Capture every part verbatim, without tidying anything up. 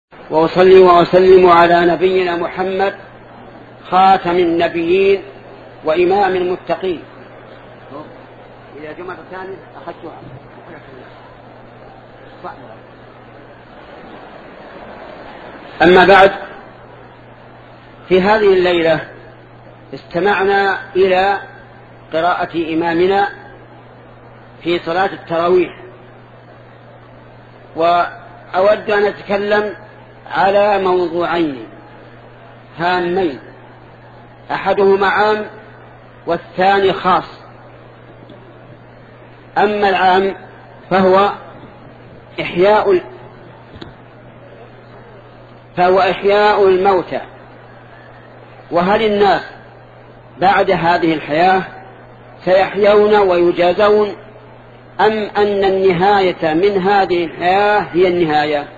وأصلي وأسلم على نبينا محمد خاتم النبيين وإمام المتقين. إذا جمعة ثانية أخذتها. أما بعد، في هذه الليلة استمعنا إلى قراءة إمامنا في صلاة التراويح، وأود أن أتكلم على موضوعين هامين، أحدهما عام والثاني خاص. أما العام فهو إحياء فهو إحياء الموتى، وهل الناس بعد هذه الحياة سيحيون ويجازون، أم أن النهاية من هذه الحياة هي النهاية؟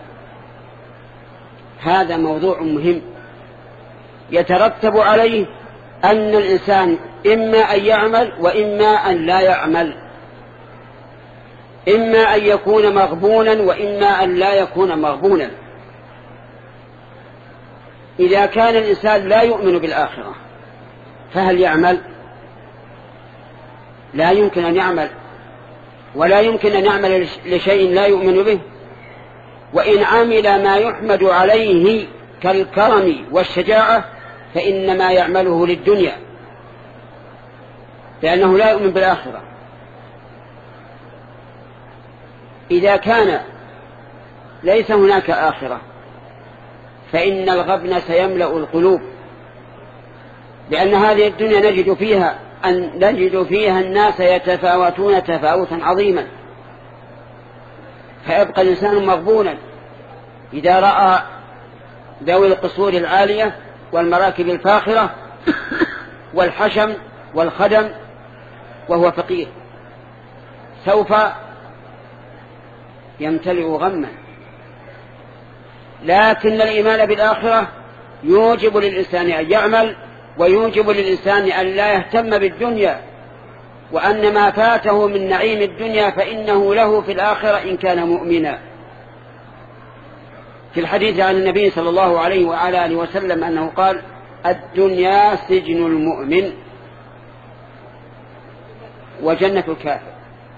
هذا موضوع مهم يترتب عليه أن الإنسان إما أن يعمل وإما أن لا يعمل، إما أن يكون مغبونا وإما أن لا يكون مغبونا. إذا كان الإنسان لا يؤمن بالآخرة فهل يعمل؟ لا يمكن أن يعمل، ولا يمكن أن يعمل لشيء لا يؤمن به. وإن عمل ما يحمد عليه كالكرم والشجاعة فإنما يعمله للدنيا، لأنه لا يؤمن بالآخرة. إذا كان ليس هناك آخرة فإن الغبن سيملأ القلوب، لأن هذه الدنيا نجد فيها أن نجد فيها الناس يتفاوتون تفاوتا عظيما، فيبقى الإنسان مغبونا إذا رأى ذوي القصور العالية والمراكب الفاخرة والحشم والخدم وهو فقير، سوف يمتلئ غما. لكن الإيمان بالآخرة يوجب للإنسان أن يعمل، ويوجب للإنسان أن لا يهتم بالدنيا، وأن ما فاته من نعيم الدنيا فإنه له في الآخرة إن كان مؤمنا. في الحديث عن النبي صلى الله عليه وعلى آله وسلم أنه قال: الدنيا سجن المؤمن وجنة الكافر.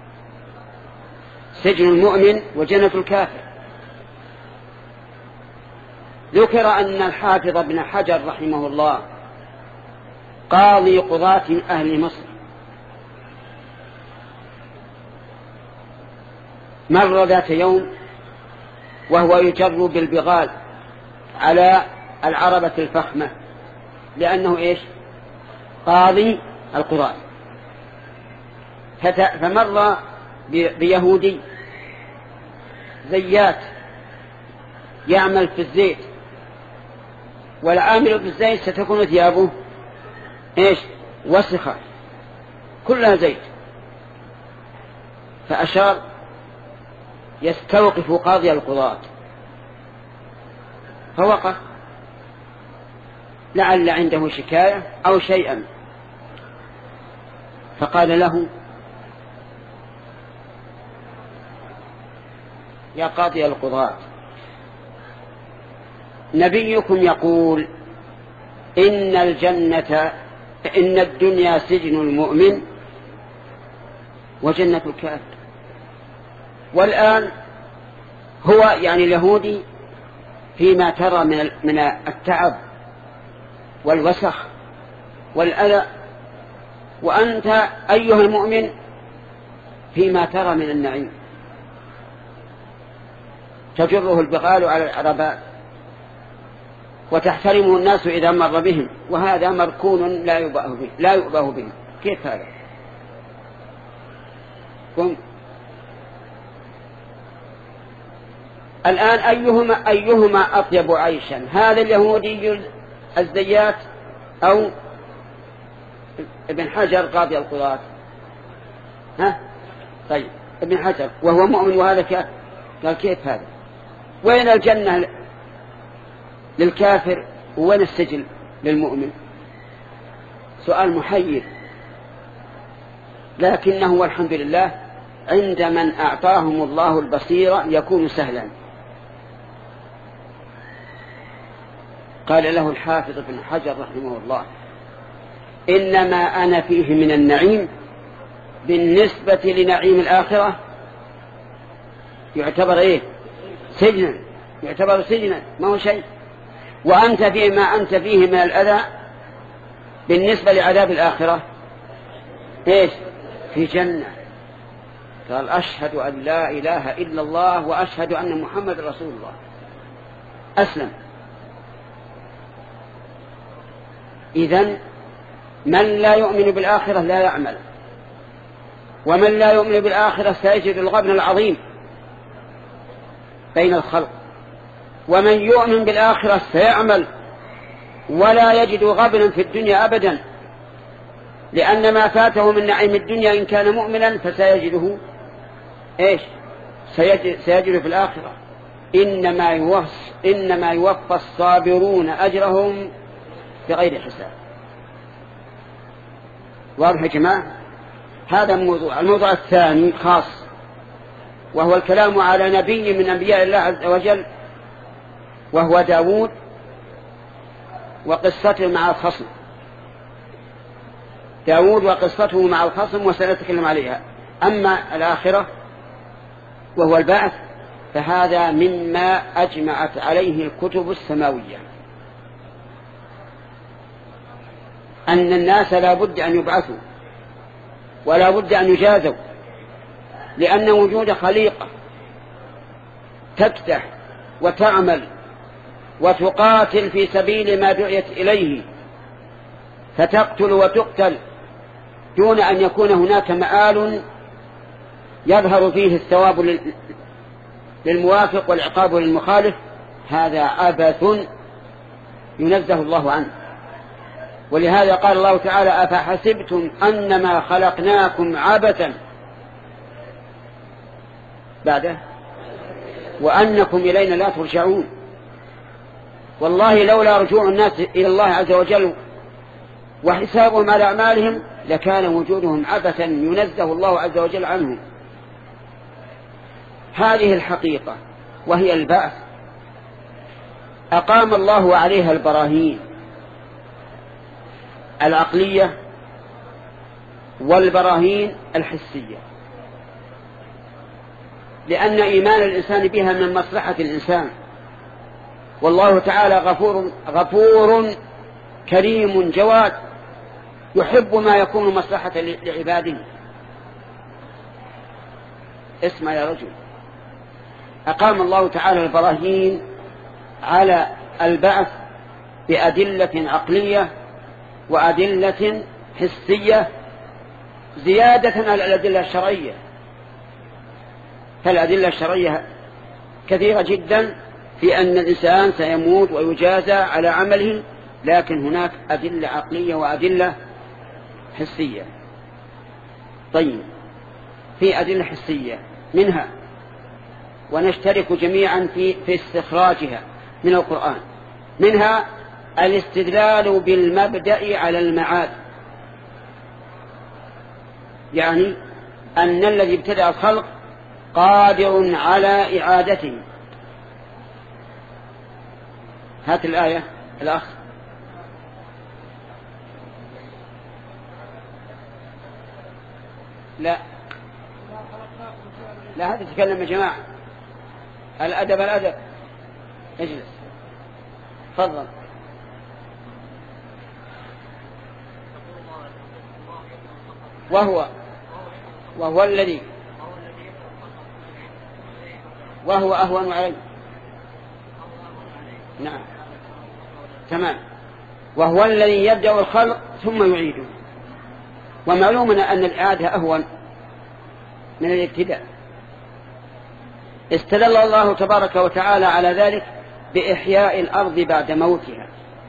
سجن المؤمن وجنة الكافر. ذكر أن الحافظ ابن حجر رحمه الله قاضي قضاة أهل مصر مر ذات يوم وهو يجر بالبغال على العربة الفخمة، لأنه إيش؟ قاضي القضاة. فمر بيهودي زيات يعمل في الزيت، والعامل في الزيت ستكون ثيابه إيش؟ وسخة كلها زيت. فأشار يستوقف قاضي القضاة، فوقف لعل عنده شكاية أو شيئا، فقال له: يا قاضي القضاة، نبيكم يقول إن الجنة إن الدنيا سجن المؤمن وجنة الكافر، والآن هو يعني اليهودي فيما ترى من من التعب والوسخ والأذى، وأنت أيها المؤمن فيما ترى من النعيم، تجره البغال على العربات وتحترمه الناس إذا مر بهم، وهذا مركون لا يؤبه به لا يؤبه به. كيف هذا؟ قم. الآن أيهما أيهما أطيب عيشا، هذا اليهودي الزيات أو ابن حجر قاضي القضاة؟ ها؟ طيب، ابن حجر وهو مؤمن وهذا كافر. قال: كيف هذا؟ وين الجنة للكافر وين السجن للمؤمن؟ سؤال محير، لكنه والحمد لله عند من أعطاهم الله البصيرة يكون سهلا. قال له الحافظ بن حجر رحمه الله: إنما أنا فيه من النعيم بالنسبة لنعيم الآخرة يعتبر إيه؟ سجنا، يعتبر سجنا، ما هو شيء. وأنت فيما أنت فيه من الأذى بالنسبة لعذاب الآخرة إيش؟ في جنة. قال: أشهد أن لا إله إلا الله وأشهد أن محمد رسول الله. أسلم. إذن من لا يؤمن بالآخرة لا يعمل، ومن لا يؤمن بالآخرة سيجد الغبن العظيم بين الخلق، ومن يؤمن بالآخرة سيعمل ولا يجد غبنا في الدنيا أبدا، لأن ما فاته من نعيم الدنيا إن كان مؤمنا فسيجده إيش؟ سيجده في الآخرة. إنما يوفى إنما يوفى الصابرون أجرهم بغير حساب. واضح يا جماعة؟ هذا الموضوع. الموضوع الثاني خاص، وهو الكلام على نبي من أنبياء الله عز وجل، وهو داود وقصته مع الخصم. داود وقصته مع الخصم وسنتكلم عليها. أما الآخرة وهو البعث فهذا مما أجمعت عليه الكتب السماوية، أن الناس لا بد أن يبعثوا ولا بد أن يجازوا، لأن وجود خليقة تكدح وتعمل وتقاتل في سبيل ما دعيت إليه، فتقتل وتقتل دون أن يكون هناك مآل يظهر فيه الثواب للموافق والعقاب للمخالف، هذا عبث ينزه الله عنه. ولهذا قال الله تعالى: أفحسبتم أنما خلقناكم عبثا بعده وأنكم إلينا لا ترجعون. والله لولا رجوع الناس إلى الله عز وجل وحسابهم على أعمالهم لكان وجودهم عبثا ينزه الله عز وجل عنهم. هذه الحقيقة وهي البعث أقام الله عليها البراهين العقلية والبراهين الحسية، لأن إيمان الإنسان بها من مصلحة الإنسان، والله تعالى غفور غفور كريم جواد يحب ما يكون مصلحة لعباده. اسمع يا رجل، أقام الله تعالى البراهين على البعث بأدلة عقلية وأدلة حسية زيادة على الأدلة الشرعية. فالأدلة الشرعية كثيرة جدا في أن الإنسان سيموت ويجازى على عمله، لكن هناك أدلة عقلية وأدلة حسية. طيب، في أدلة حسية منها ونشترك جميعا في في استخراجها من القرآن، منها الاستدلال بالمبدأ على المعاد، يعني أن الذي ابتدأ الخلق قادر على إعادته. هات الآية الأخ. لا لا، هذا تتكلم يا جماعة. الأدب الأدب. اجلس تفضل. وهو وهو الذي وهو أهون عليه. نعم تمام. وهو الذي يبدأ الخلق ثم يعيده، ومعلومنا أن الإعادة أهون من الابتداء. استدل الله تبارك وتعالى على ذلك بإحياء الأرض بعد موتها،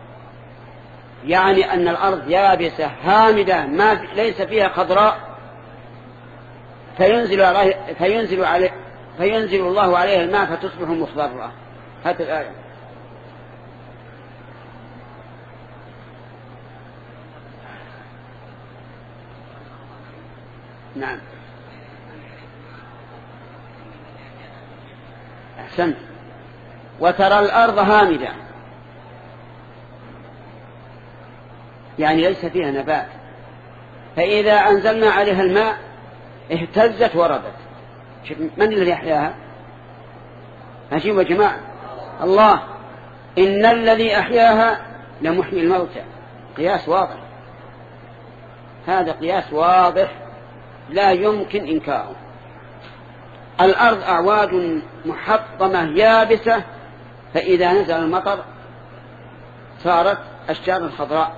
يعني أن الأرض يابسة هامدة ما ليس فيها خضراء، فينزل عليه فينزل عليه فينزل الله عليها الماء فتصبح مخضرة. هذه الآية. نعم أحسنت. وترى الأرض هامدة، يعني ليس فيها نبات، فإذا أنزلنا عليها الماء اهتزت وربت. من الذي يحياها؟ أجيب يا جماعة، الله. إن الذي أحياها لمحيي الموتى. قياس واضح، هذا قياس واضح لا يمكن إنكاره. الأرض أعواد محطمة يابسة، فإذا نزل المطر صارت أشجار خضراء،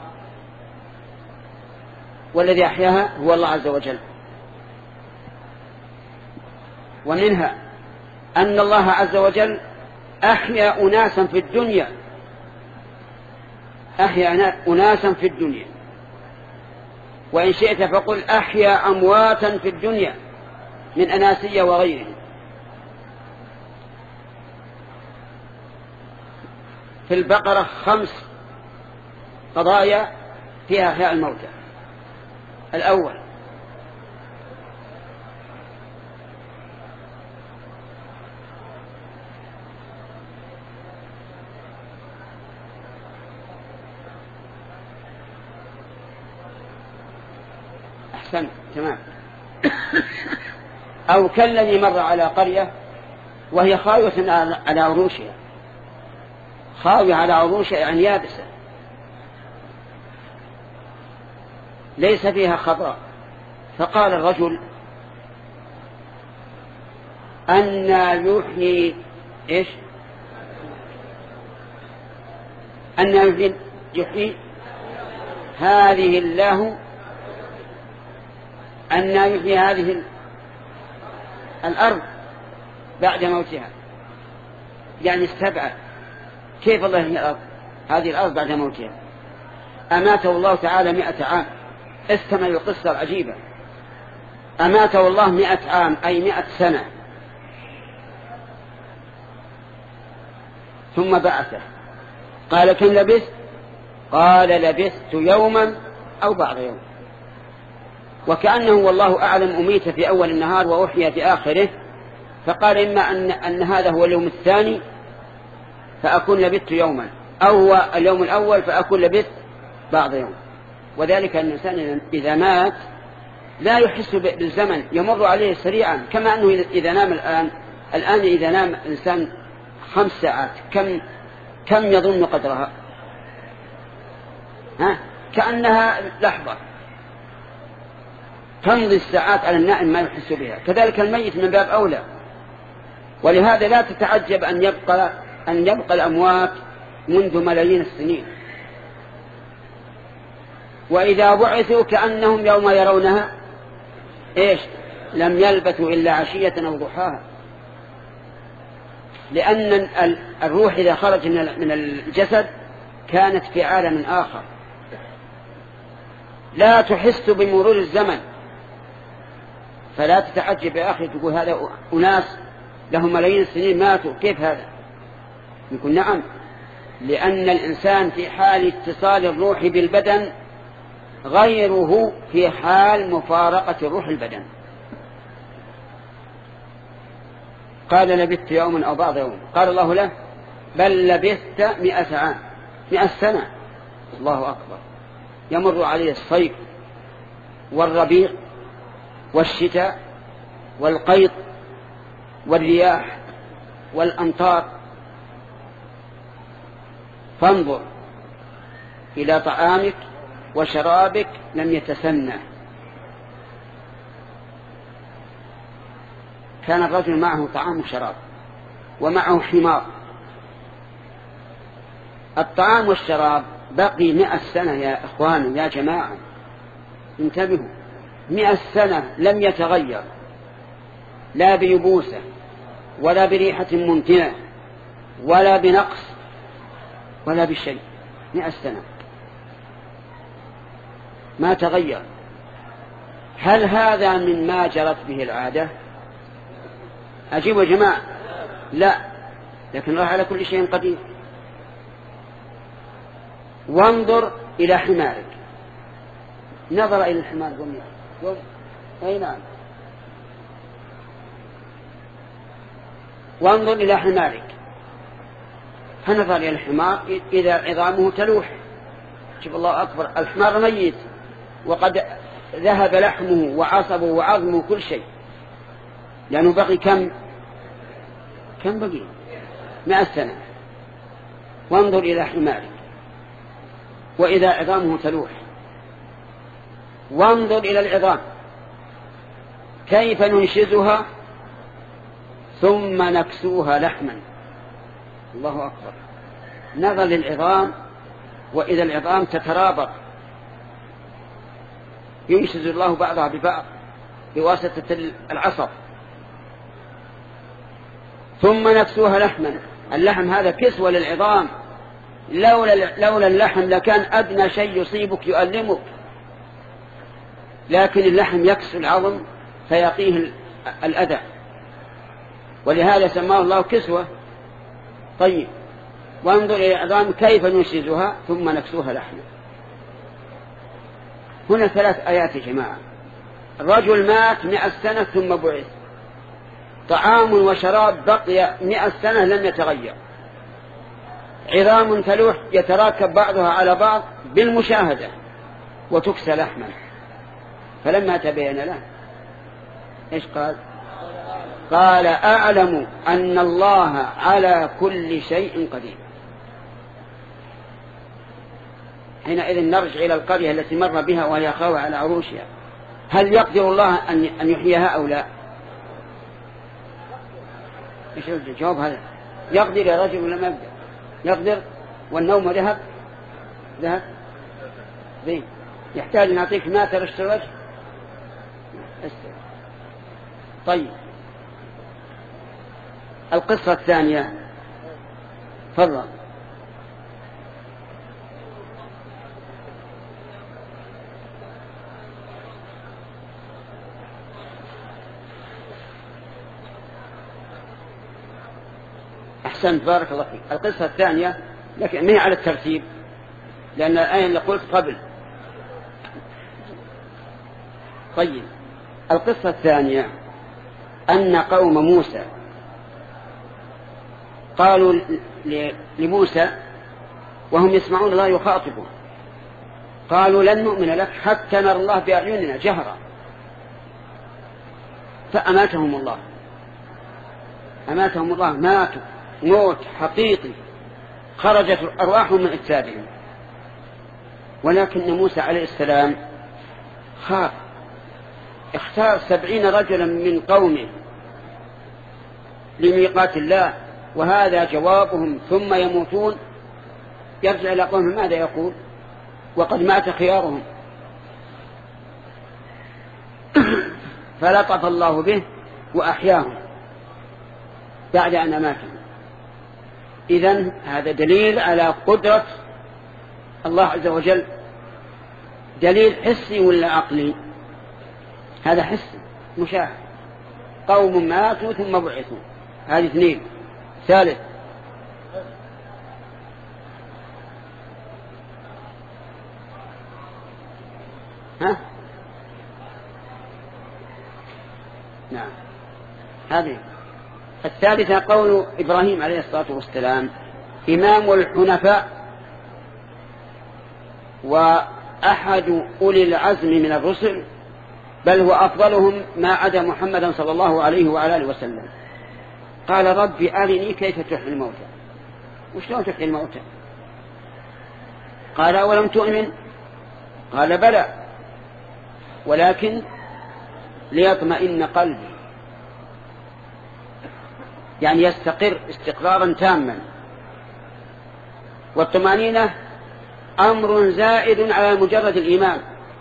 والذي أحياها هو الله عز وجل. ومنها أن الله عز وجل أحيا أناسا في الدنيا، أحيا أناسا في الدنيا، وإن شئت فقل أحيا أمواتا في الدنيا من أناسية وغيرهم. في البقرة خمس قضايا فيها أحياء الموتى. الأول أحسن تمام. أو كالذي مر على قرية وهي خاوية على عروشها، خاوية على عروشها يعني يابسة ليس فيها خضراء، فقال الرجل أنى يحيي إيش أنى يحيي, يحيي هذه الله أنى يحيي هذه الأرض بعد موتها. يعني استبعد كيف الله يحيي الأرض هذه الأرض بعد موتها. أماته الله تعالى مئة عام. استمع القصة العجيبة. أماته الله مئة عام أي مئة سنة، ثم بعثه. قال كم لبثت؟ قال لبثت يوما أو بعض يوم. وكأنه والله أعلم أميت في أول النهار وأحيى في آخره، فقال إما أن, أن هذا هو اليوم الثاني فأكون لبثت يوما، أو هو اليوم الأول فأكون لبثت بعض يوم. وذلك أن الإنسان إذا مات لا يحس بالزمن، يمر عليه سريعا، كما أنه إذا نام الآن الآن إذا نام الإنسان خمس ساعات كم كم يظن قدرها؟ ها؟ كأنها لحظة. تمضي الساعات على النائم ما يحس بها. كذلك الميت من باب أولى. ولهذا لا تتعجب أن يبقى أن يبقى الأموات منذ ملايين السنين، وإذا بعثوا كأنهم يوم يرونها إيش لم يلبثوا إلا عشية أو ضحاها. لأن الروح إذا خرج من الجسد كانت في عالم آخر، لا تحس بمرور الزمن. فلا تتعجب يا أخي تقول هذا أناس لهم ملايين السنين ماتوا، كيف هذا؟ يقول نعم، لأن الإنسان في حال اتصال الروح بالبدن غيره في حال مفارقة الروح البدن. قال لبثت يوما أو بعض يوم. قال الله له بل لبثت مئة عام، مئة سنة. الله أكبر. يمر عليه الصيف والربيع والشتاء والقيض والرياح والأمطار. فانظر إلى طعامك وشرابك لم يتسنى. كان الرجل معه طعام وشراب ومعه حمار. الطعام والشراب بقي مئة سنة يا إخوان يا جماعة انتبهوا، مئة سنة لم يتغير لا بيبوسة ولا بريحة منتنة ولا بنقص ولا بشيء. مئة سنة ما تغير. هل هذا مما جرت به العادة؟ أجيب يا جماعة لا، لكن الله على كل شيء قدير. وانظر إلى حمارك. نظر إلى الحمار قم أي نعم. وانظر إلى حمارك. فنظر إلى الحمار إذا عظامه تلوح شوف الله أكبر، الحمار ميت وقد ذهب لحمه وعصبه وعظمه كل شيء، لأنه بقي كم كم بقي مئة سنة. وانظر إلى حمارك وإذا عظامه تلوح، وانظر إلى العظام كيف ننشزها ثم نكسوها لحما. الله أكبر، نظر للعظام وإذا العظام تترابط، ينشز الله بعضها ببعض بواسطة العصب. ثم نكسوها لحما، اللحم هذا كسوة للعظام، لولا, لولا اللحم لكان أدنى شيء يصيبك يؤلمك، لكن اللحم يكسو العظم فيقيه الأذى، ولهذا سماه الله كسوة. طيب، وانظر إلى العظام كيف ننشزها ثم نكسوها لحما. هنا ثلاث آيات يا جماعة. الرجل مات مئة سنة ثم بعث، طعام وشراب بقي مئة سنة لم يتغير، عظام تلوح يتراكب بعضها على بعض بالمشاهدة وتكسى لحما. فلما تبين له إيش قال؟ قال أعلم أن الله على كل شيء قدير. حينئذ نرجع إلى القرية التي مر بها وهي خاوية على عروشها، هل يقدر الله أن يحييها أو لا؟ إيش الجواب هذا؟ يقدر يا رجل ولا ما يقدر؟ يقدر. والنوم ذهب ذهب زين، يحتاج أن نعطيك ما ترشت الوجه. طيب، القصة الثانية فضل. أحسنت، بارك الله فيك. القصة الثانية لكن ما هي على الترتيب، لأن الآية اللي قلت قبل. طيب، القصة الثانية أن قوم موسى قالوا لموسى وهم يسمعون الله يخاطبه، قالوا لن نؤمن لك حتى نرى الله بأعيننا جهرا. فأماتهم الله، أماتهم الله، ماتوا موت حقيقي، خرجت أرواحهم من أجسادهم. ولكن موسى عليه السلام خاف، اختار سبعين رجلا من قومه لميقات الله، وهذا جوابهم، ثم يموتون. يرجع إلى قومه ماذا يقول وقد مات خيارهم؟ فلطف الله به وأحياهم بعد أن ماتوا. إذن هذا دليل على قدرة الله عز وجل. دليل حسي ولا عقلي؟ هذا حسي مشاهد، قوم ماتوا ثم بعثوا، هذه اثنين. ثالث، ها نعم هذه الثالثة قول إبراهيم عليه الصلاة والسلام إمام الحنفاء وأحد أولي العزم من الرسل، بل هو أفضلهم ما عدا محمدا صلى الله عليه وعلى آله وسلم. قال ربي أرني كيف تحيي الموتى. وشلون تحيي الموتى؟ قال أولم تؤمن؟ قال بلى ولكن ليطمئن قلبي، يعني يستقر استقرارا تاما. والطمأنينة أمر زائد على مجرد الإيمان،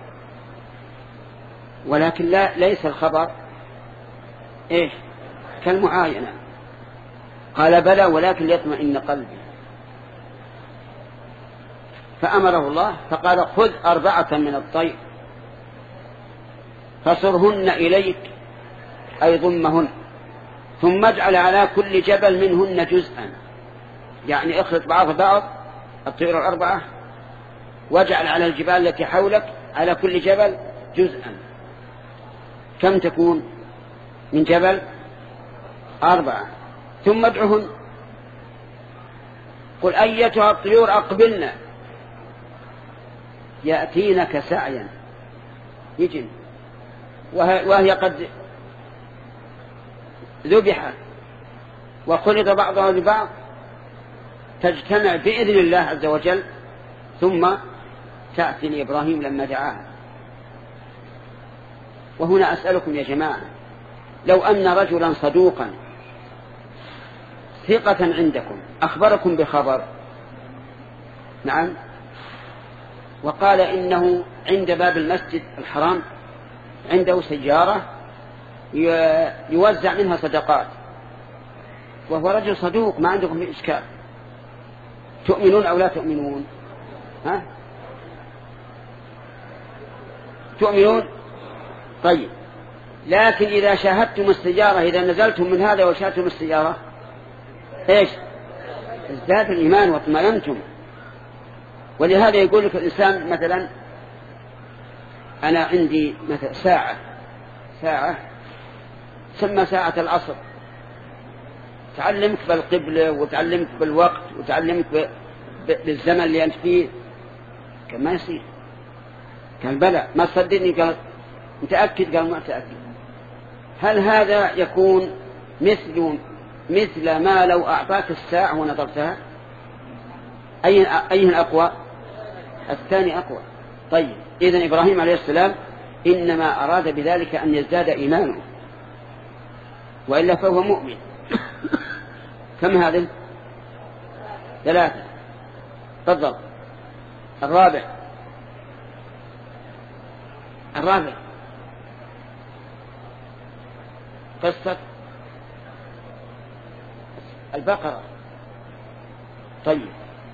ولكن لا ليس الخبر إيش كالمعاينة. قال بلى ولكن ليطمئن قلبي. فأمره الله فقال خذ أربعة من الطير فصرهن إليك أي ضمهن، ثم اجعل على كل جبل منهن جزءا، يعني اخلط بعض بعض الطيور الأربعة واجعل على الجبال التي حولك على كل جبل جزءا. كم تكون من جبل؟ أربعة. ثم ادعهن، قل أيتها الطيور أقبلنا يأتينك سعيا يجن وهي قد ذبحت وخلط بعضها ببعض تجتمع بإذن الله عز وجل ثم تأتي لإبراهيم لما دعاها. وهنا أسألكم يا جماعة، لو أن رجلا صدوقا ثقة عندكم أخبركم بخبر، نعم، وقال إنه عند باب المسجد الحرام عنده سيارة يوزع منها صدقات، وهو رجل صدوق ما عندكم في إشكال، تؤمنون أو لا تؤمنون؟ ها؟ تؤمنون؟ طيب، لكن إذا شاهدتم السيارة، إذا نزلتم من هذا وشاهدتم السيارة إيش؟ ازداد الإيمان واطمئنتم. ولهذا يقول لك الإنسان مثلا أنا عندي مثلا ساعة ساعة تسمى ساعة العصر، تعلمك بالقبلة وتعلمك بالوقت وتعلمك بالزمن اللي أنت فيه، كان ما يصير. قال بلى، ما تصدقني؟ قال متأكد؟ قال ما متأكد. هل هذا يكون مثل مثل ما لو أعطاك الساعة ونظرتها؟ أي أيه أقوى؟ الثاني أقوى. طيب، إذن إبراهيم عليه السلام إنما أراد بذلك أن يزداد إيمانه، وإلا فهو مؤمن. كم هذه؟ ثلاثة. تفضل. الرابع الرابع قصة البقرة. طيب،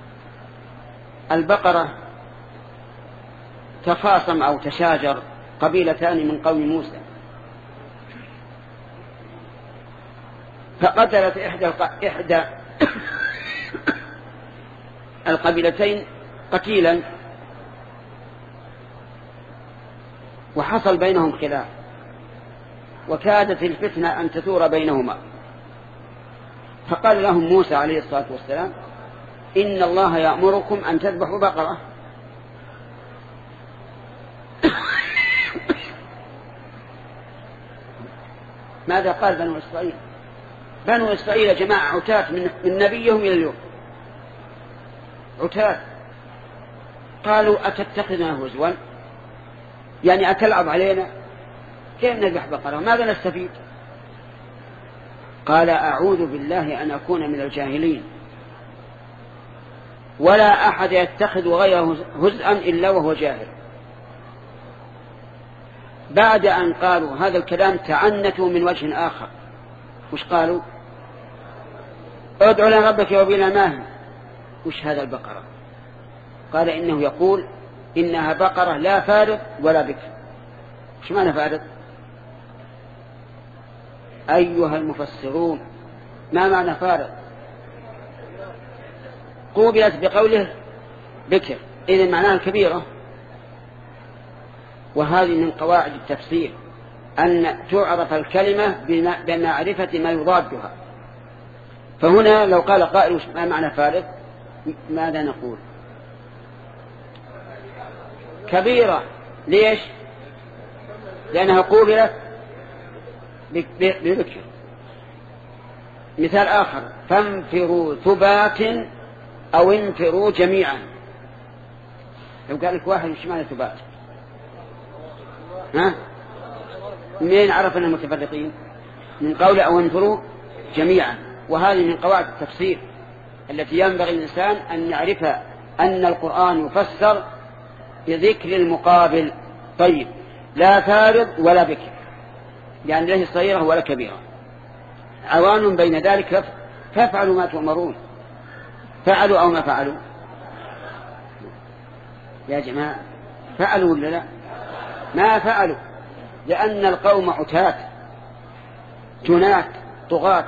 البقرة تخاصم أو تشاجر قبيلتان من قوم موسى، فقتلت إحدى الق... إحدى القبيلتين قتيلا، وحصل بينهم خلاف، وكادت الفتنة أن تثور بينهما. فقال لهم موسى عليه الصلاة والسلام: إن الله يأمركم أن تذبحوا بقرة. ماذا قال بنو إسرائيل؟ بنو إسرائيل جماعة عتاة من, من نبيهم إلى اليوم، عتاة. قالوا: أتتخذنا هزوا؟ يعني أتلعب علينا؟ كيف نذبح بقرة؟ ماذا نستفيد؟ قال: أعوذ بالله أن أكون من الجاهلين، ولا أحد يتخذ غيره هزءا إلا وهو جاهل. بعد أن قالوا هذا الكلام تعنتوا من وجه آخر. وش قالوا؟ ادعوا لنا ربك وبنا ماهي. وش هذا البقرة؟ قال: إنه يقول إنها بقرة لا فارض ولا بكر. وش معنى فارض؟ أيها المفسرون، ما معنى فارض؟ قوبلت بقوله بكر، إذن معناها الكبيرة. وهذه من قواعد التفسير أن تعرف الكلمة بمعرفة ما يضادها. فهنا لو قال قائل ما معنى فارض، ماذا نقول؟ كبيرة. ليش؟ لأنها قوبلت بذكر. مثال آخر: فانفروا ثبات أو انفروا جميعا. لو قال لك واحد: وش معنى ثبات؟ ها؟ منين عرف أن المتفرقين؟ من قول أو انفروا جميعا. وهذه من قواعد التفسير التي ينبغي الإنسان أن يعرف أن القرآن يفسر بذكر المقابل. طيب، لا فارض ولا بكر، يعني ليس صغيرة ولا كبيرة، عوان بين ذلك، فافعلوا ما تؤمرون. فعلوا أو ما فعلوا؟ يا جماعة، فعلوا ولا لا؟ ما فعلوا، لأن القوم عتاة جنات طغاة.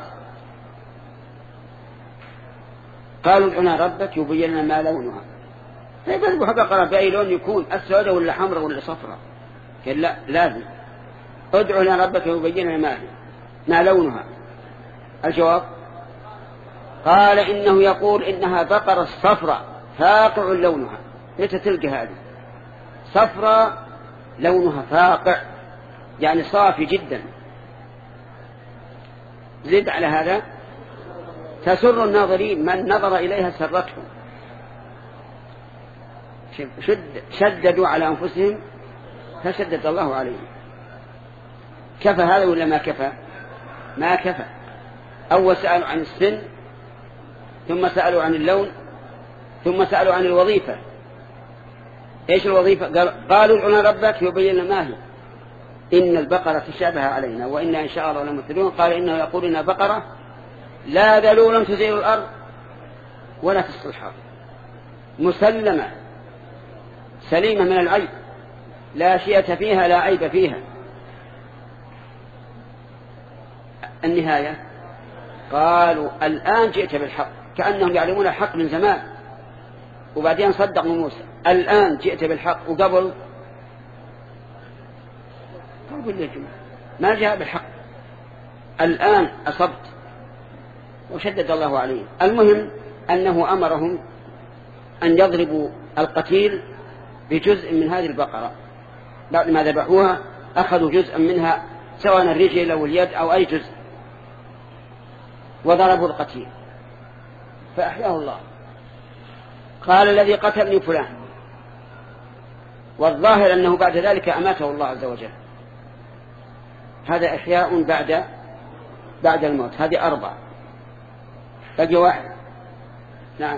قالوا: ادعنا ربك يبين لنا ما لونها. فيذبح بقرة بأي لون يكون، أسود ولا حمراء ولا صفراء؟ قال: لا، لازم ادعوا لنا ربك يبين لنا ما, ما لونها. الجواب: قال إنه يقول إنها بقرة صفراء فاقع لونها. متى تلقى هذه؟ صفراء لونها فاقع يعني صافي جدا. زد على هذا تسر الناظرين، من نظر إليها سرتهم. شد شددوا على أنفسهم فشدد الله عليهم. كفى هذا ولا ما كفى؟ ما كفى. أول سألوا عن السن، ثم سألوا عن اللون، ثم سألوا عن الوظيفة. إيش الوظيفة؟ قال قالوا ادع ربك يبين ما هي، إن البقرة تشابه علينا وإنا إن شاء الله لمهتدون. قال إنه يقول إنها بقرة لا ذلول تثير الأرض ولا تسقي الحرث، مسلمة سليمة من العيب، لا شيئة فيها لا عيب فيها. النهاية قالوا الآن جئت بالحق، كأنهم يعلمون الحق من زمان، وبعدين صدقوا موسى. الآن جئت بالحق، وقبل قبل ليه ما جاء بالحق، الآن أصبت. وشدد الله عليه. المهم أنه أمرهم أن يضربوا القتيل بجزء من هذه البقرة. بعد ما ذبحوها أخذوا جزءا منها، سواء الرجل أو اليد أو أي جزء، وضربوا القتيل فأحياه الله. قال الذي قتلني فلان، والظاهر أنه بعد ذلك أماته الله عز وجل. هذا إحياء بعد بعد الموت. هذه أربعة، بقي واحد. نعم.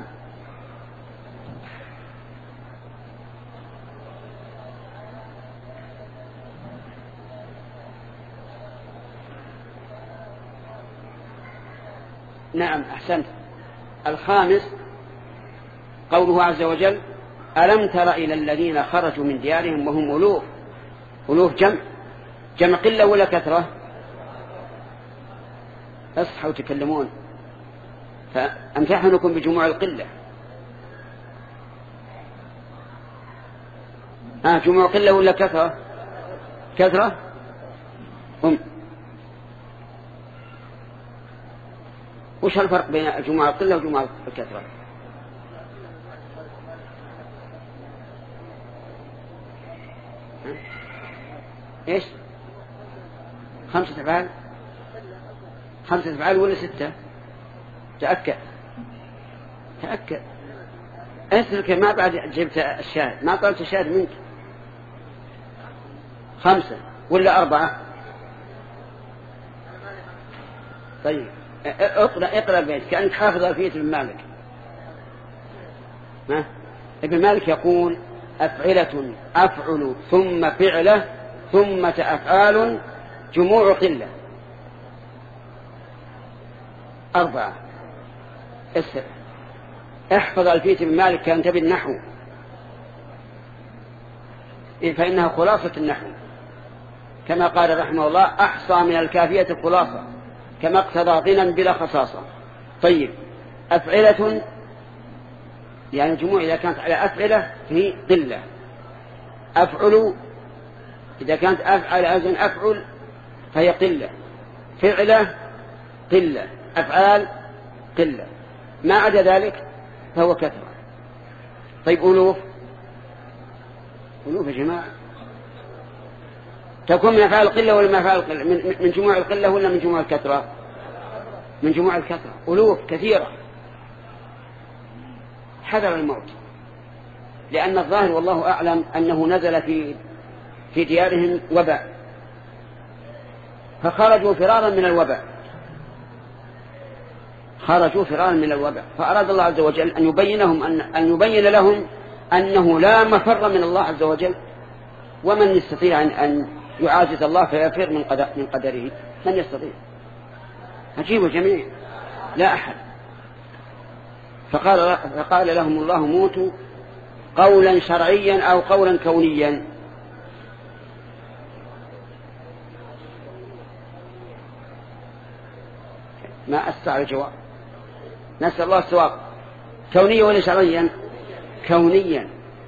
نعم أحسنت. الخامس قوله عز وجل ألم تر إلى الذين خرجوا من ديارهم وهم ألوف. ألوف جمع جمع قلة ولا كثرة؟ اصحوا تكلمون، فأمتحنكم بجموع القلة. ها جموع قلة ولا كثرة؟ كثرة. هم وش الفرق بين جموع القلة وجموع الكثرة؟ ايش؟ خمسة أفعال؟ خمسة أفعال ولا ستة؟ تأكد تأكد. أسألك ما بعد جبت الشاهد، ما قلت الشاهد منك. خمسة ولا أربعة؟ طيب اقرأ اقرأ البيت كأنك حافظ ألفية ابن مالك. ما ابن مالك يقول أفعلة أفعل ثم فعلة ثم أفعال جموع قلة. أربعة. اسر احفظ ألفية ابن مالك كأنت بالنحو، فإنها خلاصة النحو، كما قال رحمه الله أحصى من الكافية خلاصة، كما اقتضى غنى بلا خصاصة. طيب أفعلة يعني جموع إذا كانت على أفعلة فهي قلة. أفعل إذا كانت أفعل أزن أفعل فهي قلة. فعلة قلة، أفعال قلة، ما عدا ذلك فهو كثرة. طيب ألوف ألوف يا جماعة تكون من أفعال القلة ولا من أفعال القلة؟ من, من جموع القلة ولا من جموع الكثرة؟ من جموع الكثرة. ألوف كثيرة. حذر الموت، لأن الظاهر والله أعلم أنه نزل في في ديارهم وباء، فخرجوا فرارا من الوباء، خرجوا فرارا من الوباء، فأراد الله عز وجل أن يبينهم أن, أن يبين لهم أنه لا مفر من الله عز وجل، ومن يستطيع أن, أن يعاجز الله فيفر من, قدر من قدره؟ من يستطيع؟ عجيب جميع، لا أحد. فقال, فقال لهم الله موتوا قولا شرعيا أو قولا كونيا. ما أستطاع الجواب، نسأل الله الصواب. كونيا ولا شرعيا؟ كونيا،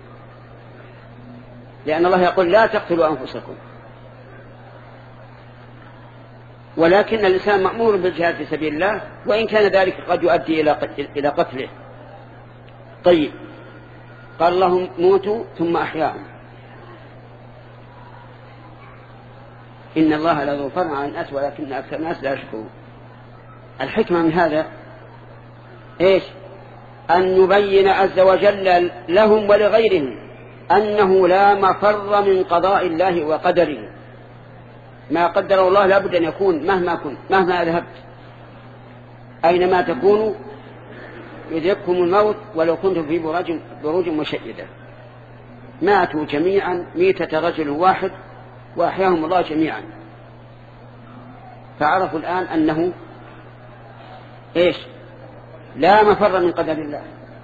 لأن الله يقول لا تقتلوا أنفسكم، ولكن الإنسان مأمور بالجهاد في سبيل الله، وإن كان ذلك قد يؤدي إلى قتله. طيب قال لهم موتوا ثم أحياهم. إن الله لذو فضل على الناس ولكن أكثر الناس لا يشكرون. الحكمة من هذا إيش؟ أن نبين عز وجل لهم ولغيرهم أنه لا مفر من قضاء الله وقدره، ما قدر الله لابد أن يكون مهما كنت مهما ذهبت أينما تكونوا يدرككم الموت ولو كنتم في بروج, بروج مشيدة. ماتوا جميعا ميتة رجل واحد وأحياهم الله جميعا، فعرفوا الآن أنه إيش؟ لا مفر من قدر الله.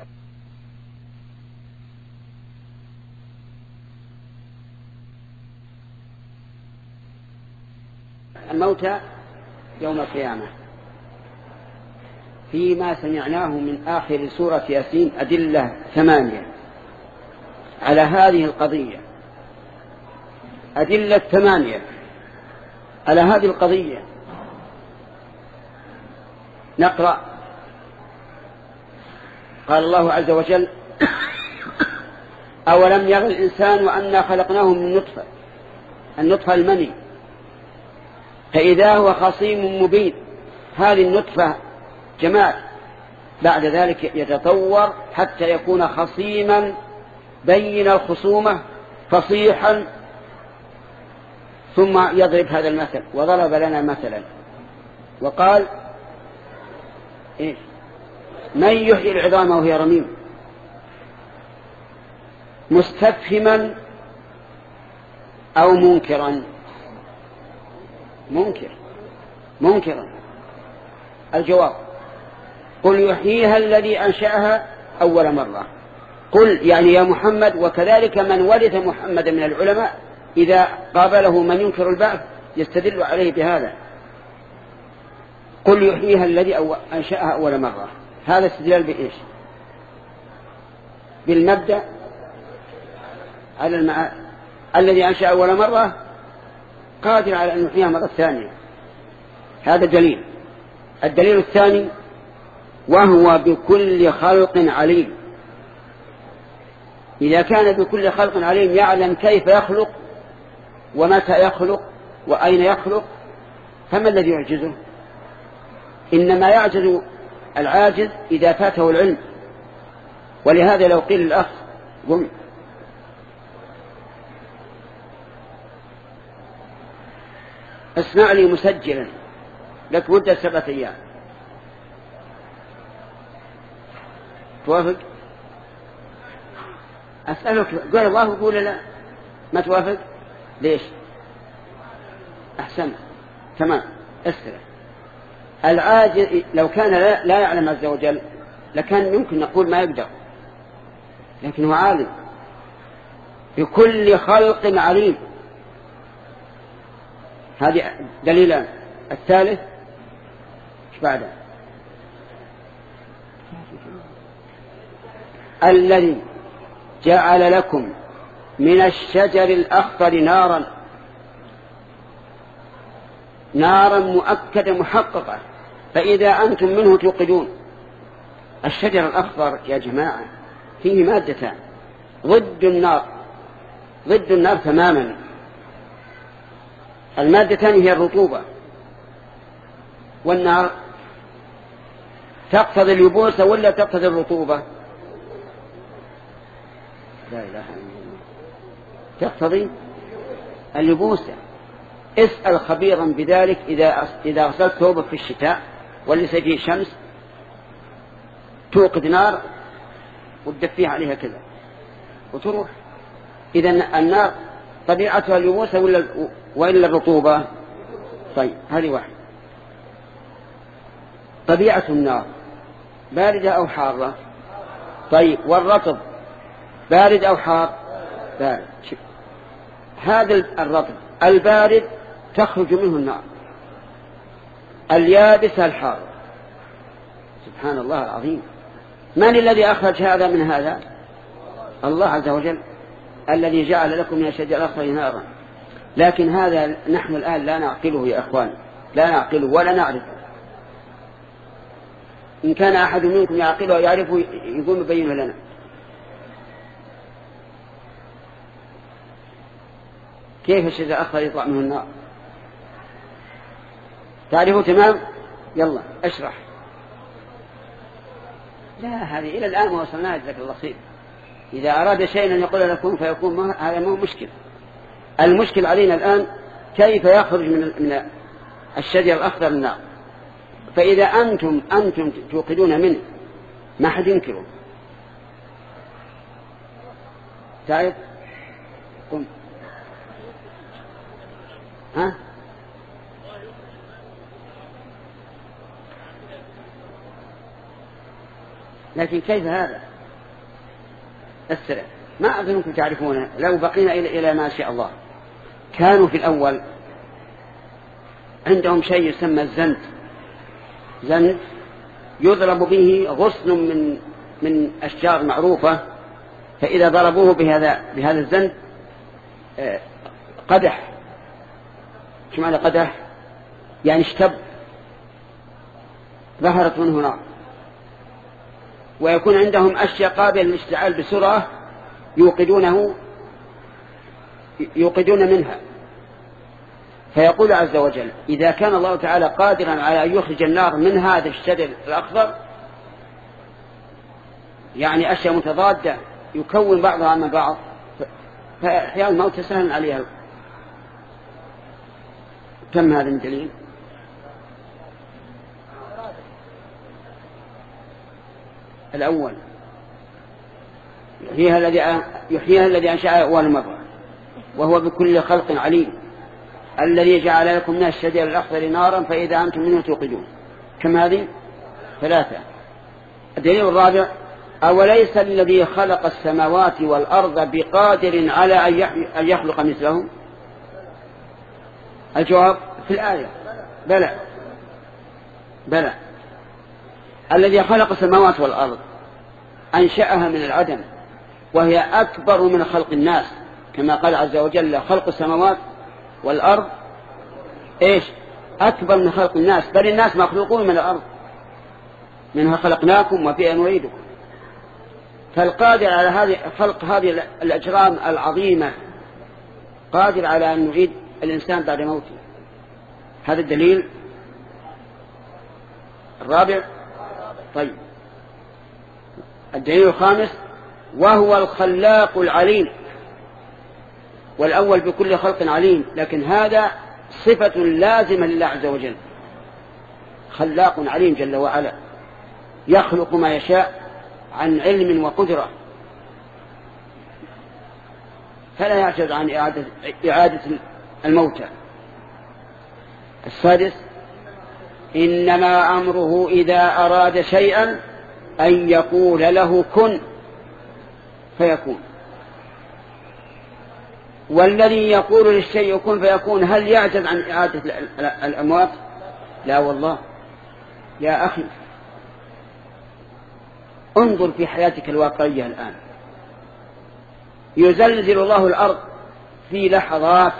الموتى يوم القيامة. فيما سمعناه من آخر سورة ياسين أدلة ثمانية على هذه القضية، أدلة ثمانية على هذه القضية. نقرأ. قال الله عز وجل: أولم يرى الإنسان وأنا خلقناه من نطفة، النطفة المني، فإذا هو خصيم مبين. هذه النطفة جماد، بعد ذلك يتطور حتى يكون خصيما بين الخصومة فصيحا، ثم يضرب هذا المثل. وضرب لنا مثلا وقال: إيه؟ من يحيي العظام وهي رميم، مستفهما أو منكرا؟ منكر منكرا. الجواب: قل يحييها الذي أنشأها أول مرة. قل يعني يا محمد، وكذلك من ورث محمد من العلماء إذا قابله من ينكر البعث يستدل عليه بهذا. قل يحييها الذي أنشأها أول مرة. هذا استدلال بإيش؟ بالمبدأ على المعاد. الذي أنشأ أول مرة قادر على أن يحييها مرة ثانية. هذا دليل. الدليل الثاني: وهو بكل خلق عليم. إذا كان بكل خلق عليم يعلم كيف يخلق ومتى يخلق وأين يخلق، فما الذي يعجزه؟ إنما يعجز العاجز إذا فاته العلم. ولهذا لو قيل الأخ: قم اصنع لي مسجلا لك مدة سبعة أيام، توافق؟ أسألك قال الله وقول لا، ما توافق؟ ليش؟ أحسن، تمام، اسأل. العاجز لو كان لا, لا يعلم عز وجل لكان يمكن نقول ما يقدر، لكن هو عالم بكل خلق عليم. هذه دليلان. الثالث ايش بعده؟ الذي جعل لكم من الشجر الأخضر نارا، نارا مؤكدة محققة، فإذا أنتم منه توقدون. الشجر الأخضر يا جماعة فيه مادتان ضد النار، ضد النار تماما. المادتان هي الرطوبة والنار. تقتضي اليبوسة ولا تقتضي الرطوبة؟ لا إله إلا الله، تقتضي اليبوسة. اسأل خبيرا بذلك. إذا إذا غسلت ثوبك في الشتاء وليس فيه شمس توقد نار وتدفيها عليها كذا وتروح. إذن النار طبيعتها اليبوسة ولا وإلا الرطوبة؟ طيب هذه واحدة. طبيعة النار باردة أو حارة؟ طيب والرطب بارد أو حار؟ بارد. هذا الرطب البارد تخرج منه النار، اليابس الحار. سبحان الله العظيم. من الذي أخرج هذا من هذا؟ الله عز وجل، الذي جعل لكم من الشجر الأخضر نارا. لكن هذا نحن الآن لا نعقله يا أخوان، لا نعقله ولا نعرفه. إن كان أحد منكم يعقله ويعرفه يقوم يبينه لنا. كيف الشجر الأخضر يطلع منه النار؟ تعرفوا تمام؟ يلا اشرح. لا هذه إلى الآن ما وصلنا جزاك الله خير. إذا أراد شيئا أن يقول لكم فيكون، هذا مو مشكل. المشكل علينا الآن كيف يخرج من من الشجر الأخضر النار. فإذا أنتم أنتم توقدون منه ما حد ينكره. تعرف؟ قم. ها؟ لكن كيف هذا؟ السلام ما أظنكم تعرفونه. لو بقينا إلى إلى ما شاء الله. كانوا في الأول عندهم شيء يسمى الزند. زند يضرب به غصن من من أشجار معروفة، فإذا ضربوه بهذا بهذا الزند قدح. شو معنى قدح؟ يعني اشتب، ظهرت منه نار. ويكون عندهم أشياء قابلة للاشتعال بسرعة يوقدونه يوقدون منها. فيقول عز وجل إذا كان الله تعالى قادرا على أن يخرج النار من هذا الشجر الأخضر، يعني أشياء متضادة يكون بعضها من بعض، فإحياء الموت سهل عليها. كم هذا من دليل؟ الأول يحييها الذي يحييها الذي أنشأها أول مرة وهو بكل خلق عليم، الذي جعل لكم من الشجر الأخضر نارا فإذا أنتم منه توقدون. كم هذه؟ ثلاثة. الدليل الرابع أوليس الذي خلق السماوات والأرض بقادر على أن يخلق مثلهم؟ الجواب في الآية بلى بلى. الذي خلق السماوات والأرض أنشأها من العدم، وهي أكبر من خلق الناس، كما قال عز وجل خلق السماوات والأرض إيش؟ أكبر من خلق الناس، بل الناس مخلوقون من الأرض، منها خلقناكم وفيها نعيدكم. فالقادر على هذه خلق هذه الأجرام العظيمة قادر على أن يعيد الإنسان بعد موته. هذا الدليل الرابع. طيب الدليل الخامس وهو الخلاق العليم. والأول بكل خلق عليم، لكن هذا صفة لازمة لله عز وجل. خلاق عليم جل وعلا يخلق ما يشاء عن علم وقدرة، فلا يعجز عن إعادة, إعادة الموتى. السادس إنما أمره إذا أراد شيئا أن يقول له كن فيكون. والذي يقول للشيء كن فيكون هل يعجز عن إعادة الأموات؟ لا والله. يا أخي انظر في حياتك الواقعية الآن، يزلزل الله الأرض في لحظات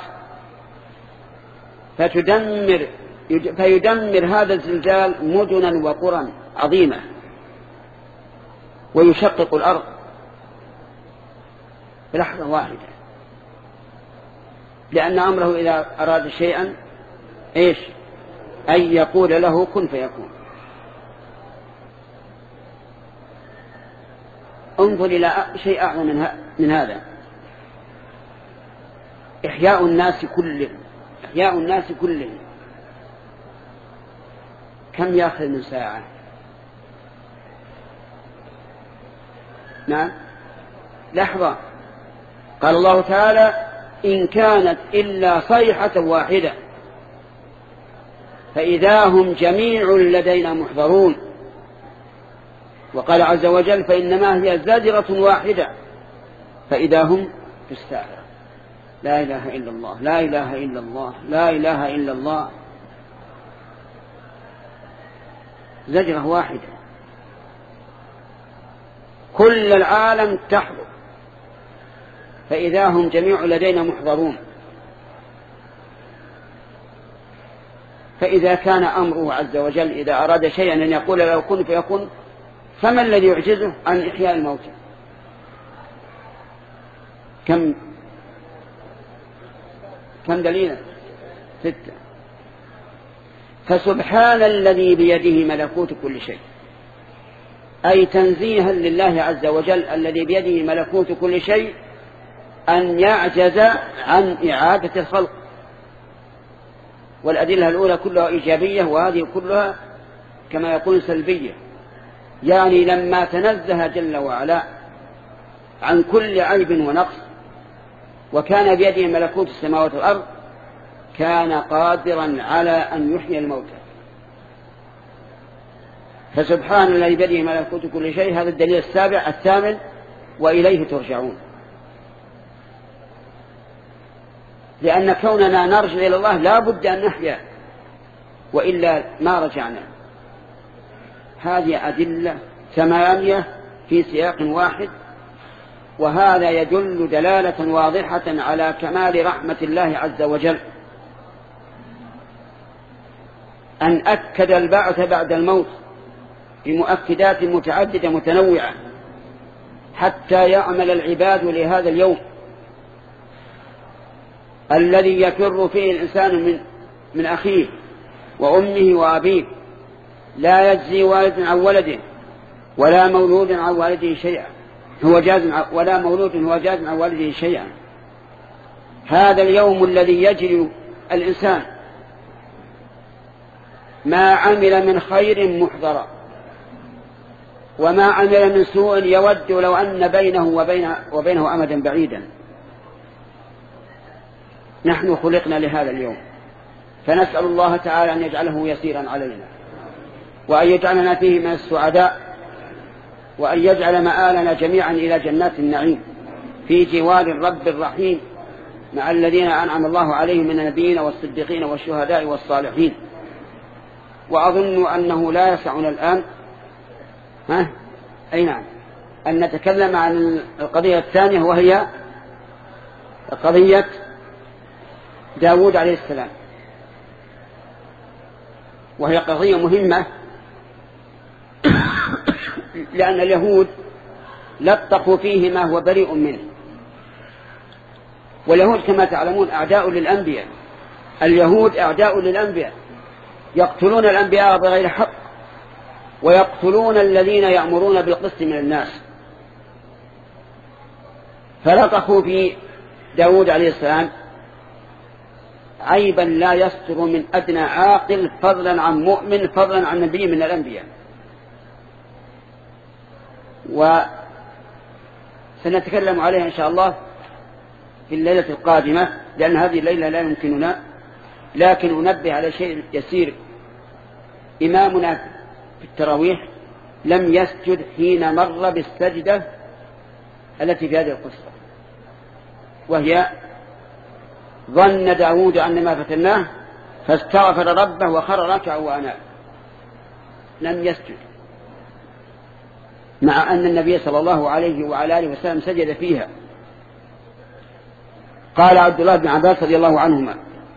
فتدمر فيدمر هذا الزلزال مدنا وقرى عظيمة، ويشقق الأرض بلحظة واحدة، لأن أمره إذا أراد شيئا إيش؟ أن يقول له كن فيكون. انظر إلى شيء أعظم من هذا، إحياء الناس كلهم إحياء الناس كلهم كم يأخذ من ساعة؟ نعم لحظة. قال الله تعالى إن كانت إلا صيحة واحدة فإذا هم جميع لدينا محضرون. وقال عز وجل فإنما هي زجرة واحدة فإذا هم في الساحرة. لا إله إلا الله لا إله إلا الله لا إله إلا الله. زجرة واحدة كل العالم تحضر فإذا هم جميع لدينا محضرون. فإذا كان أمره عز وجل إذا أراد شيئا أن يقول له كن فيكون، فما الذي يعجزه عن إحياء الموتى؟ كم كم دليلا؟ ستة. فسبحان الذي بيده ملكوت كل شيء، أي تنزيها لله عز وجل الذي بيده ملكوت كل شيء أن يعجز عن إعادة الخلق. والأدلة الأولى كلها إيجابية وهذه كلها كما يقول سلبية، يعني لما تنزه جل وعلا عن كل عيب ونقص وكان بيده ملكوت السماوات والأرض كان قادرا على أن يحيي الموتى. فسبحان الذي بيده ملكوت كل شيء، هذا الدليل السابع الثامن وإليه ترجعون. لأن كوننا نرجع إلى الله لا بد أن نحيا وإلا ما رجعنا. هذه أدلة ثمانية في سياق واحد، وهذا يدل دلالة واضحة على كمال رحمة الله عز وجل أن أكد البعث بعد الموت بمؤكدات متعددة متنوعة حتى يعمل العباد لهذا اليوم الذي يفر فيه الإنسان من, من أخيه وأمه وأبيه، لا يجزي والد عن ولده ولا مولود عن والده شيئا هو جاز ولا مولود هو جاز عن والده شيئا. هذا اليوم الذي يجري الإنسان ما عمل من خير محضرا وما عمل من سوء يود لو أن بينه وبينه, وبينه أمدا بعيدا. نحن خلقنا لهذا اليوم، فنسأل الله تعالى أن يجعله يسيرا علينا وأن يجعلنا فيه من السعداء وأن يجعل مآلنا جميعا إلى جنات النعيم في جوار الرب الرحيم مع الذين أنعم الله عليهم من النبيين والصديقين والشهداء والصالحين. وأظن أنه لا يسعنا الآن ها؟ أي نعم أن نتكلم عن القضية الثانية وهي قضية داود عليه السلام، وهي قضية مهمة لأن اليهود لطخوا فيه ما هو بريء منه. واليهود كما تعلمون أعداء للأنبياء، اليهود أعداء للأنبياء، يقتلون الأنبياء بغير حق ويقتلون الذين يأمرون بالقسط من الناس. فلطخوا في داود عليه السلام عيبا لا يستر من أدنى عاقل فضلا عن مؤمن فضلا عن نبي من الأنبياء. وسنتكلم عليها إن شاء الله في الليلة القادمة لأن هذه الليلة لا يمكننا، لكن أنبه على شيء يسير. إمامنا في التراويح لم يسجد حين مر بالسجدة التي في هذه القصة، وهي ظن داود أن ما فتناه فاستغفر ربه وخر ركعا وأناب، لم يسجد، مع أن النبي صلى الله عليه وعلى آله وسلم سجد فيها. قال عبد الله بن عباس رضي الله عنهما: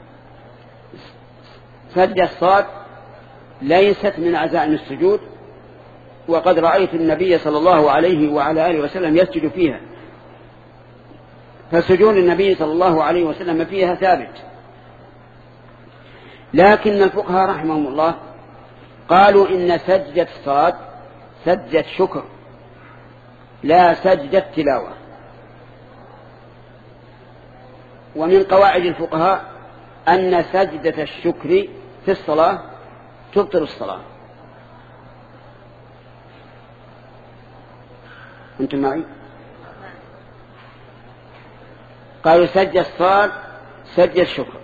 سجدة الصاد ليست من عزائم السجود، وقد رأيت النبي صلى الله عليه وعلى آله وسلم يسجد فيها، فسجود النبي صلى الله عليه وسلم فيها ثابت. لكن الفقهاء رحمهم الله قالوا إن سجدة الصاد سجدة شكر لا سجدة تلاوة. ومن قواعد الفقهاء أن سجدة الشكر في الصلاة تبطل الصلاة. أنتم معي؟ قالوا سجد الصاد سجد الشكر،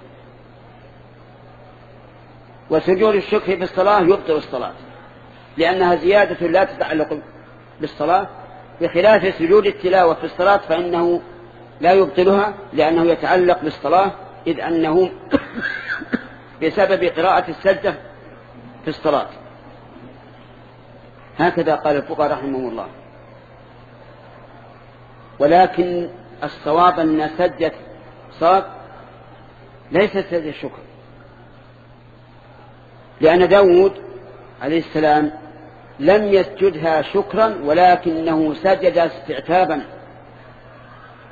وسجود الشكر في الصلاة يبطل الصلاة لأنها زيادة لا تتعلق بالصلاة، بخلاف سجود التلاوة في الصلاة فإنه لا يبطلها لأنه يتعلق بالصلاة، إذ أنه بسبب قراءة السجدة في الصلاة. هكذا قال الفقهاء رحمهم الله. ولكن الصواب أن سجدة صاد ليست سجدة الشكر، لأن داود عليه السلام لم يسجدها شكرا ولكنه سجد استعتابا.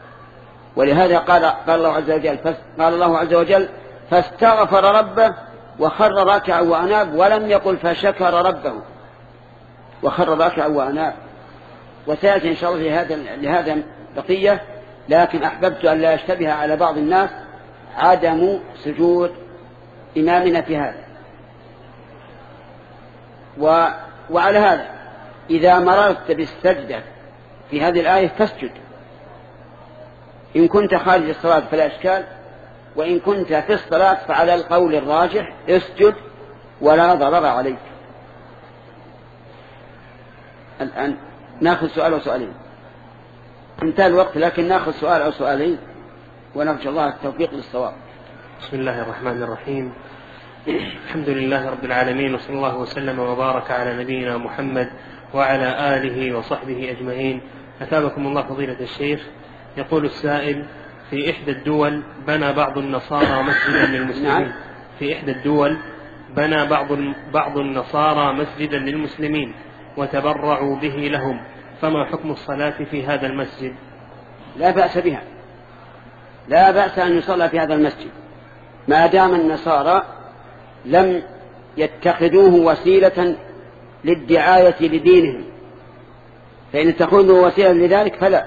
ولهذا قال قال الله عز وجل قال الله عز وجل فاستغفر ربه وخر راكعا وأناب، ولم يقل فشكر ربه وخر راكعا وأناب. وسيأتي إن شاء الله لهذا لهذا بقية، لكن أحببت أن لا يشتبه على بعض الناس عدم سجود إمامنا في هذا. و... وعلى هذا إذا مررت بالسجدة في هذه الآية فاسجد، إن كنت خارج الصلاة فلا إشكال، وإن كنت في الصلاة فعلى القول الراجح اسجد ولا ضرر عليك. الآن ناخذ سؤال أو سؤالين، انتهى الوقت، لكن ناخذ سؤال أو سؤالين ونرجو الله التوفيق للصواب. بسم الله الرحمن الرحيم. الحمد لله رب العالمين، وصلى الله وسلم وبارك على نبينا محمد وعلى آله وصحبه أجمعين. أثابكم الله فضيلة الشيخ. يقول السائل: في إحدى الدول بنى بعض النصارى مسجدا للمسلمين. في إحدى الدول بنى بعض بعض النصارى مسجدا للمسلمين وتبرعوا به لهم، فما حكم الصلاة في هذا المسجد؟ لا بأس بها، لا بأس أن يصلى في هذا المسجد ما دام النصارى لم يتخذوه وسيلة للدعاية لدينهم، فإن اتخذوه وسيلة لذلك فلا.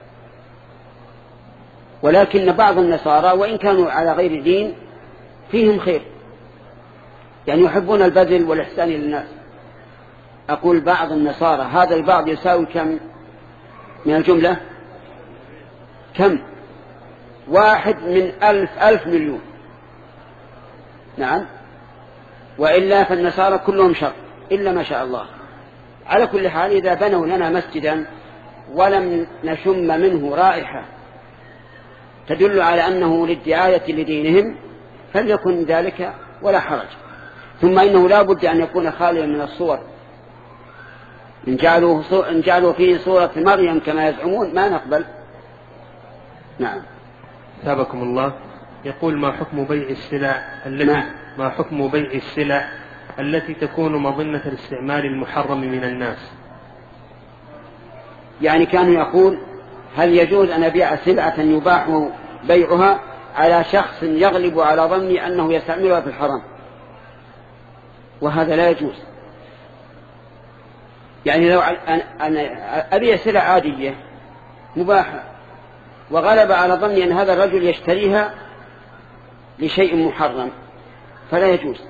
ولكن بعض النصارى وإن كانوا على غير دين فيهم خير، يعني يحبون البذل والإحسان للناس. أقول بعض النصارى، هذا البعض يساوي كم من الجملة؟ كم؟ واحد من ألف ألف مليون. نعم، وإلا فالنصارى كلهم شر إلا ما شاء الله. على كل حال إذا بنوا لنا مسجدا ولم نشم منه رائحة تدل على أنه للدعاية لدينهم فليكن ذلك ولا حرج. ثم إنه لا بد أن يكون خاليا من الصور، إن جعلوا, إن جعلوا فيه صورة مريم كما يزعمون ما نقبل. نعم. ثابكم الله. يقول: ما حكم بيع السلع التي نعم. ما حكم بيع السلع التي تكون مظنة الاستعمال المحرم من الناس؟ يعني كان يقول: هل يجوز أن أبيع سلعة يباح بيعها على شخص يغلب على ظني أنه يستعملها في الحرام؟ وهذا لا يجوز. يعني لو أنا أبيع سلعة عادية مباحة وغلب على ظني أن هذا الرجل يشتريها لشيء محرم فلا يجوز،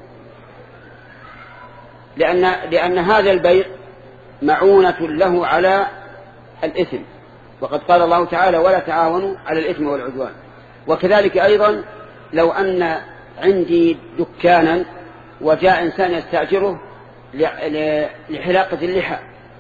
لأن, لأن هذا البيع معونة له على الإثم، وقد قال الله تعالى: ولا تعاونوا على الإثم والعدوان. وكذلك أيضا لو أن عندي دكانا وجاء إنسان يستأجره لحلاقة اللحى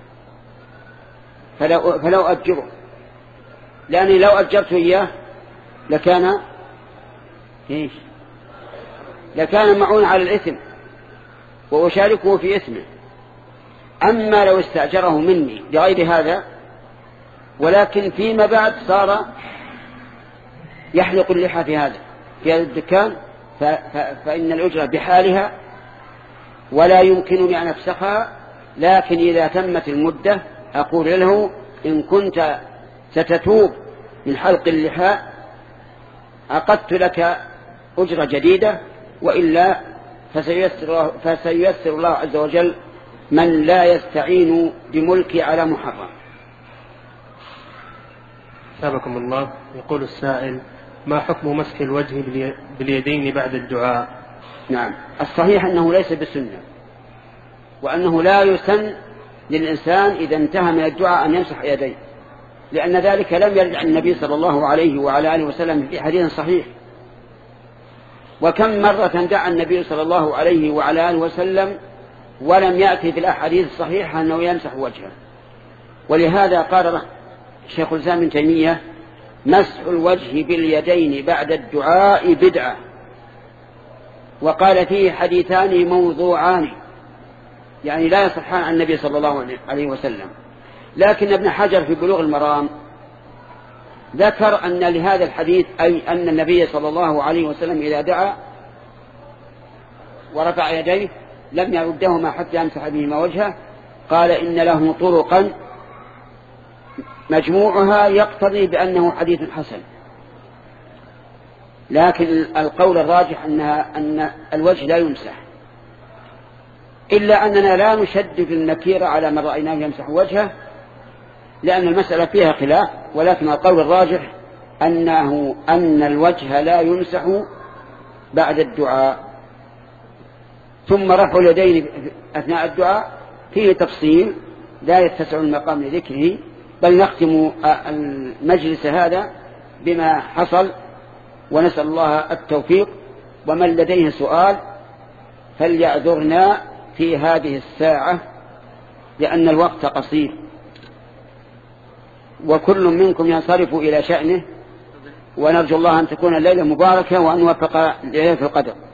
فلو, فلو أجره، لأني لو أجرته إياه لكان إيش؟ لكان معون على الإثم وأشاركه في إثمه. أما لو استأجره مني لغير هذا ولكن فيما بعد صار يحلق اللحى في هذا في هذا الدكان فإن الأجرة بحالها ولا يمكنني أن أفسخها. لكن إذا تمت المدة أقول له: إن كنت ستتوب من حلق اللحى عقدت لك أجرة جديدة، وإلا فسييسر الله, فسييسر الله عز وجل من لا يستعين بملكي على محرم. ثابكم الله. يقول السائل: ما حكم مسح الوجه باليدين بعد الدعاء؟ نعم، الصحيح أنه ليس بسنة، وأنه لا يسن للإنسان إذا انتهى من الدعاء أن يمسح يديه، لأن ذلك لم يرد عن النبي صلى الله عليه وعلى آله وسلم في حديث صحيح. وكم مرة دعا النبي صلى الله عليه وعلى آله وسلم ولم يأتي في الأحاديث الصحيحة أنه يمسح وجهه. ولهذا قال شيخ الإسلام ابن تيمية: مسح الوجه باليدين بعد الدعاء بدعة. وقال فيه حديثان موضوعان، يعني لا يصحان عن النبي صلى الله عليه وسلم. لكن ابن حجر في بلوغ المرام ذكر أن لهذا الحديث أي أن النبي صلى الله عليه وسلم إذا دعا ورفع يديه لم يردهما حتى يمسح بهما وجهه. قال: إن له طرقا مجموعها يقتضي بأنه حديث حسن. لكن القول الراجح أنها أن الوجه لا يمسح، إلا أننا لا نشدد النكير على من رأيناه يمسح وجهه، لأن المسألة فيها خلاف، ولكن القول الراجح أنه أن الوجه لا يمسح بعد الدعاء. ثم رفع اليدين أثناء الدعاء فيه تفصيل لا يتسع المقام لذكره، بل نختم المجلس هذا بما حصل، ونسأل الله التوفيق. ومن لديه سؤال فليعذرنا في هذه الساعة لأن الوقت قصير، وكل منكم ينصرف إلى شأنه، ونرجو الله أن تكون الليلة مباركة وأن نوفق ليلة القدر.